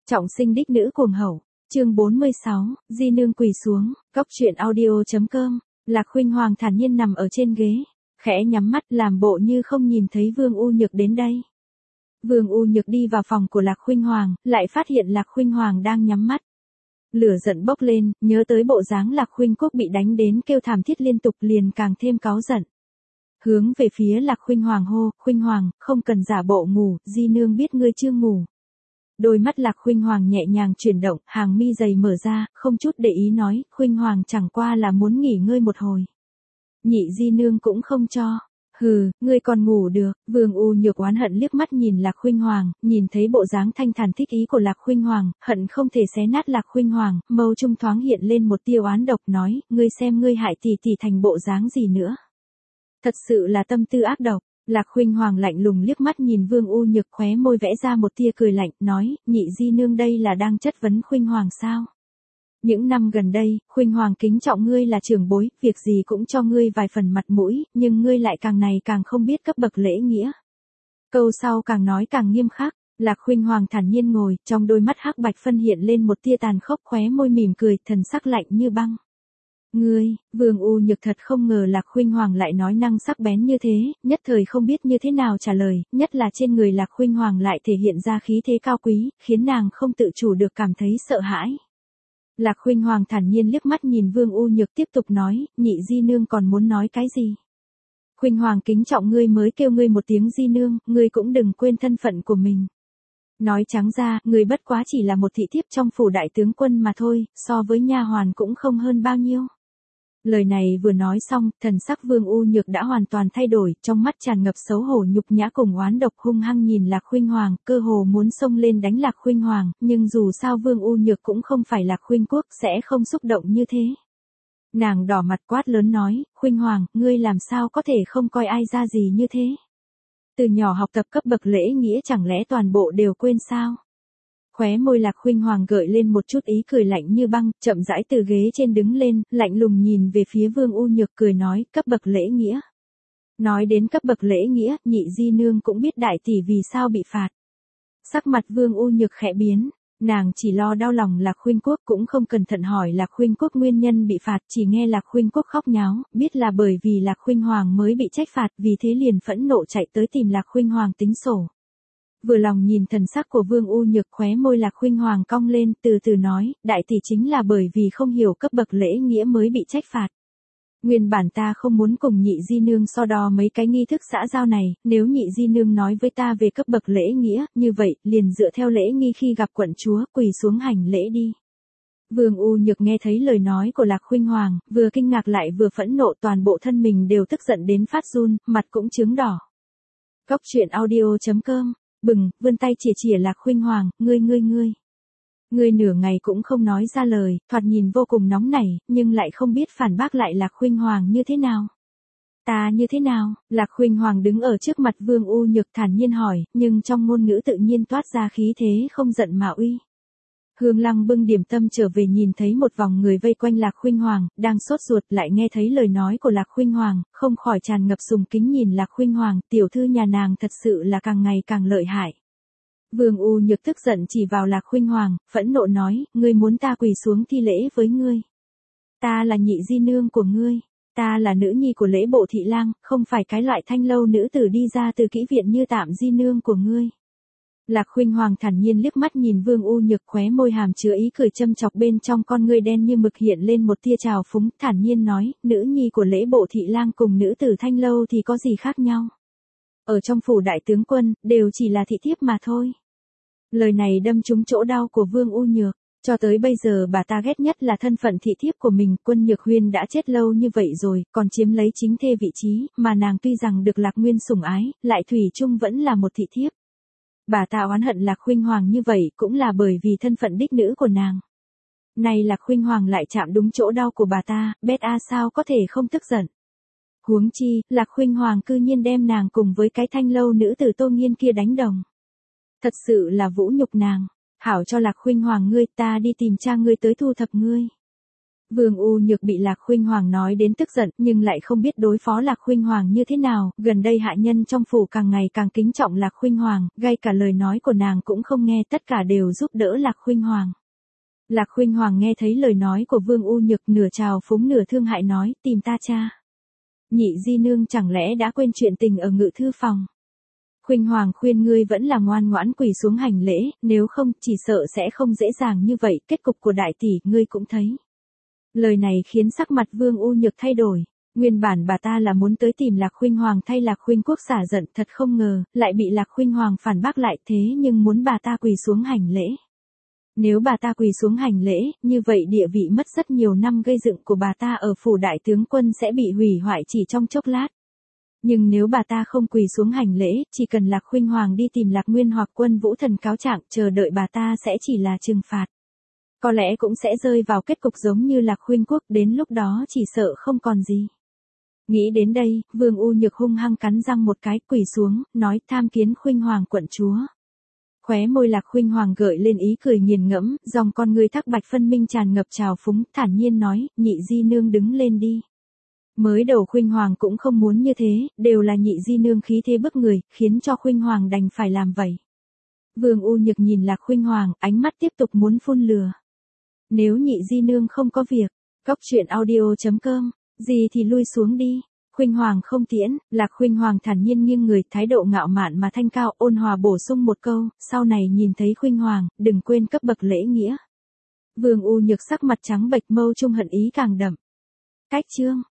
Trọng sinh đích nữ cuồng hậu, chương 46, Di nương quỳ xuống, cóc truyện audio.com, Lạc Khuynh Hoàng thản nhiên nằm ở trên ghế, khẽ nhắm mắt làm bộ như không nhìn thấy Vương U Nhược đến đây. Vương U Nhược đi vào phòng của Lạc Khuynh Hoàng, lại phát hiện Lạc Khuynh Hoàng đang nhắm mắt. Lửa giận bốc lên, nhớ tới bộ dáng Lạc Khuynh Quốc bị đánh đến kêu thảm thiết liên tục liền càng thêm cáu giận. Hướng về phía Lạc Khuynh Hoàng hô, Khuynh Hoàng, không cần giả bộ ngủ, Di nương biết ngươi chưa ngủ. Đôi mắt Lạc Khuynh Hoàng nhẹ nhàng chuyển động, hàng mi dày mở ra, không chút để ý nói, Khuynh Hoàng chẳng qua là muốn nghỉ ngơi một hồi. Nhị Di nương cũng không cho. Hừ, ngươi còn ngủ được. Vương U Nhược oán hận liếc mắt nhìn Lạc Khuynh Hoàng, nhìn thấy bộ dáng thanh thản thích ý của Lạc Khuynh Hoàng, hận không thể xé nát Lạc Khuynh Hoàng, mâu trung thoáng hiện lên một tia oán độc nói, ngươi xem ngươi hại tỷ tỷ thành bộ dáng gì nữa. Thật sự là tâm tư ác độc. Lạc Khuynh Hoàng lạnh lùng liếc mắt nhìn Vương U Nhược, khóe môi vẽ ra một tia cười lạnh, nói, nhị Di nương đây là đang chất vấn Khuynh Hoàng sao? Những năm gần đây, Khuynh Hoàng kính trọng ngươi là trưởng bối, việc gì cũng cho ngươi vài phần mặt mũi, nhưng ngươi lại càng ngày càng không biết cấp bậc lễ nghĩa. Câu sau càng nói càng nghiêm khắc, Lạc Khuynh Hoàng thản nhiên ngồi, trong đôi mắt hắc bạch phân hiện lên một tia tàn khốc, khóe môi mỉm cười, thần sắc lạnh như băng. Ngươi, Vương U Nhược thật không ngờ Lạc Khuynh Hoàng lại nói năng sắc bén như thế, nhất thời không biết như thế nào trả lời, nhất là trên người Lạc Khuynh Hoàng lại thể hiện ra khí thế cao quý, khiến nàng không tự chủ được cảm thấy sợ hãi. Lạc Khuynh Hoàng thản nhiên liếc mắt nhìn Vương U Nhược tiếp tục nói, nhị Di nương còn muốn nói cái gì? Khuynh Hoàng kính trọng ngươi mới kêu ngươi một tiếng Di nương, ngươi cũng đừng quên thân phận của mình. Nói trắng ra, ngươi bất quá chỉ là một thị thiếp trong phủ đại tướng quân mà thôi, so với nha hoàn cũng không hơn bao nhiêu. Lời này vừa nói xong, thần sắc Vương U Nhược đã hoàn toàn thay đổi, trong mắt tràn ngập xấu hổ nhục nhã cùng oán độc, hung hăng nhìn Lạc Khuynh Hoàng, cơ hồ muốn xông lên đánh Lạc Khuynh Hoàng, nhưng dù sao Vương U Nhược cũng không phải Lạc Khuynh Quốc, sẽ không xúc động như thế. Nàng đỏ mặt quát lớn nói, Khuynh Hoàng, ngươi làm sao có thể không coi ai ra gì như thế? Từ nhỏ học tập cấp bậc lễ nghĩa chẳng lẽ toàn bộ đều quên sao? Khóe môi Lạc Khuynh Hoàng gợi lên một chút ý cười lạnh như băng, chậm rãi từ ghế trên đứng lên, lạnh lùng nhìn về phía Vương U Nhược cười nói, cấp bậc lễ nghĩa. Nói đến cấp bậc lễ nghĩa, nhị Di nương cũng biết đại tỷ vì sao bị phạt. Sắc mặt Vương U Nhược khẽ biến, nàng chỉ lo đau lòng Lạc Khuynh Quốc, cũng không cẩn thận hỏi Lạc Khuynh Quốc nguyên nhân bị phạt, chỉ nghe Lạc Khuynh Quốc khóc nháo, biết là bởi vì Lạc Khuynh Hoàng mới bị trách phạt, vì thế liền phẫn nộ chạy tới tìm Lạc Khuynh Hoàng tính sổ. Vừa lòng nhìn thần sắc của Vương U Nhược, khóe môi Lạc Khuynh Hoàng cong lên, từ từ nói, đại tỷ chính là bởi vì không hiểu cấp bậc lễ nghĩa mới bị trách phạt. Nguyên bản ta không muốn cùng nhị Di nương so đo mấy cái nghi thức xã giao này, nếu nhị Di nương nói với ta về cấp bậc lễ nghĩa, như vậy, liền dựa theo lễ nghi khi gặp quận chúa, quỳ xuống hành lễ đi. Vương U Nhược nghe thấy lời nói của Lạc Khuynh Hoàng, vừa kinh ngạc lại vừa phẫn nộ, toàn bộ thân mình đều tức giận đến phát run, mặt cũng chướng đỏ. Cóc truyện audio.com Bừng, vươn tay chìa Lạc Khuynh Hoàng, ngươi nửa ngày cũng không nói ra lời, thoạt nhìn vô cùng nóng nảy, nhưng lại không biết phản bác lại Lạc Khuynh Hoàng như thế nào. Ta như thế nào? Lạc Khuynh Hoàng đứng ở trước mặt Vương U Nhược thản nhiên hỏi, nhưng trong ngôn ngữ tự nhiên toát ra khí thế không giận mà uy. Hương Lăng bưng điểm tâm trở về nhìn thấy một vòng người vây quanh Lạc Khuynh Hoàng, đang sốt ruột, lại nghe thấy lời nói của Lạc Khuynh Hoàng, không khỏi tràn ngập sùng kính nhìn Lạc Khuynh Hoàng, tiểu thư nhà nàng thật sự là càng ngày càng lợi hại. Vương U Nhược tức giận chỉ vào Lạc Khuynh Hoàng, phẫn nộ nói, ngươi muốn ta quỳ xuống thi lễ với ngươi. Ta là nhị Di nương của ngươi, ta là nữ nhi của Lễ Bộ thị lang, không phải cái loại thanh lâu nữ tử đi ra từ kỹ viện như Tạm Di nương của ngươi. Lạc Khuynh Hoàng thản nhiên liếc mắt nhìn Vương U Nhược, khóe môi hàm chứa ý cười châm chọc, bên trong con ngươi đen như mực hiện lên một tia trào phúng, thản nhiên nói, nữ nhi của Lễ Bộ thị lang cùng nữ tử thanh lâu thì có gì khác nhau? Ở trong phủ đại tướng quân, đều chỉ là thị thiếp mà thôi. Lời này đâm trúng chỗ đau của Vương U Nhược, cho tới bây giờ bà ta ghét nhất là thân phận thị thiếp của mình, Quân Nhược Huyên đã chết lâu như vậy rồi, còn chiếm lấy chính thê vị trí, mà nàng tuy rằng được Lạc Nguyên sủng ái, lại thủy chung vẫn là một thị thiếp. Bà ta oán hận Lạc Khuynh Hoàng như vậy cũng là bởi vì thân phận đích nữ của nàng. Này Lạc Khuynh Hoàng lại chạm đúng chỗ đau của bà ta, bét a sao có thể không tức giận. Huống chi, Lạc Khuynh Hoàng cư nhiên đem nàng cùng với cái thanh lâu nữ tử Tô Nghiên kia đánh đồng. Thật sự là vũ nhục nàng. Hảo cho Lạc Khuynh Hoàng ngươi, ta đi tìm cha ngươi tới thu thập ngươi. Vương U Nhược bị Lạc Khuynh Hoàng nói đến tức giận, nhưng lại không biết đối phó Lạc Khuynh Hoàng như thế nào, gần đây hạ nhân trong phủ càng ngày càng kính trọng Lạc Khuynh Hoàng, ngay cả lời nói của nàng cũng không nghe, tất cả đều giúp đỡ Lạc Khuynh Hoàng. Lạc Khuynh Hoàng nghe thấy lời nói của Vương U Nhược, nửa trào phúng nửa thương hại nói, tìm ta cha. Nhị di nương chẳng lẽ đã quên chuyện tình ở ngự thư phòng. Khuynh Hoàng khuyên ngươi vẫn là ngoan ngoãn quỳ xuống hành lễ, nếu không chỉ sợ sẽ không dễ dàng như vậy, kết cục của đại tỷ ngươi cũng thấy. Lời này khiến sắc mặt Vương U Nhược thay đổi. Nguyên bản bà ta là muốn tới tìm Lạc Khuynh Hoàng thay Lạc Khuynh Quốc xả giận, thật không ngờ, lại bị Lạc Khuynh Hoàng phản bác lại, thế nhưng muốn bà ta quỳ xuống hành lễ. Nếu bà ta quỳ xuống hành lễ, như vậy địa vị mất rất nhiều năm gây dựng của bà ta ở phủ đại tướng quân sẽ bị hủy hoại chỉ trong chốc lát. Nhưng nếu bà ta không quỳ xuống hành lễ, chỉ cần Lạc Khuynh Hoàng đi tìm Lạc Nguyên hoặc Quân Vũ Thần cáo trạng, chờ đợi bà ta sẽ chỉ là trừng phạt. Có lẽ cũng sẽ rơi vào kết cục giống như Lạc Khuynh Quốc, đến lúc đó chỉ sợ không còn gì. Nghĩ đến đây, Vương U Nhược hung hăng cắn răng một cái, quỳ xuống, nói, tham kiến Khuynh Hoàng quận chúa. Khóe môi Lạc Khuynh Hoàng gợi lên ý cười nghiền ngẫm, dòng con ngươi thắc bạch phân minh tràn ngập trào phúng, thản nhiên nói, nhị di nương đứng lên đi. Mới đầu Khuynh Hoàng cũng không muốn như thế, đều là nhị di nương khí thế bức người, khiến cho Khuynh Hoàng đành phải làm vậy. Vương U Nhược nhìn Lạc Khuynh Hoàng, ánh mắt tiếp tục muốn phun lửa. Nếu nhị di nương không có việc, cóc truyện audio.com, gì thì lui xuống đi. Khuynh Hoàng không tiễn, Lạc Khuynh Hoàng thản nhiên nghiêng người, thái độ ngạo mạn mà thanh cao, ôn hòa bổ sung một câu, sau này nhìn thấy Khuynh Hoàng, đừng quên cấp bậc lễ nghĩa. Vương U Nhược sắc mặt trắng bệch, mâu trung hận ý càng đậm. Cách chương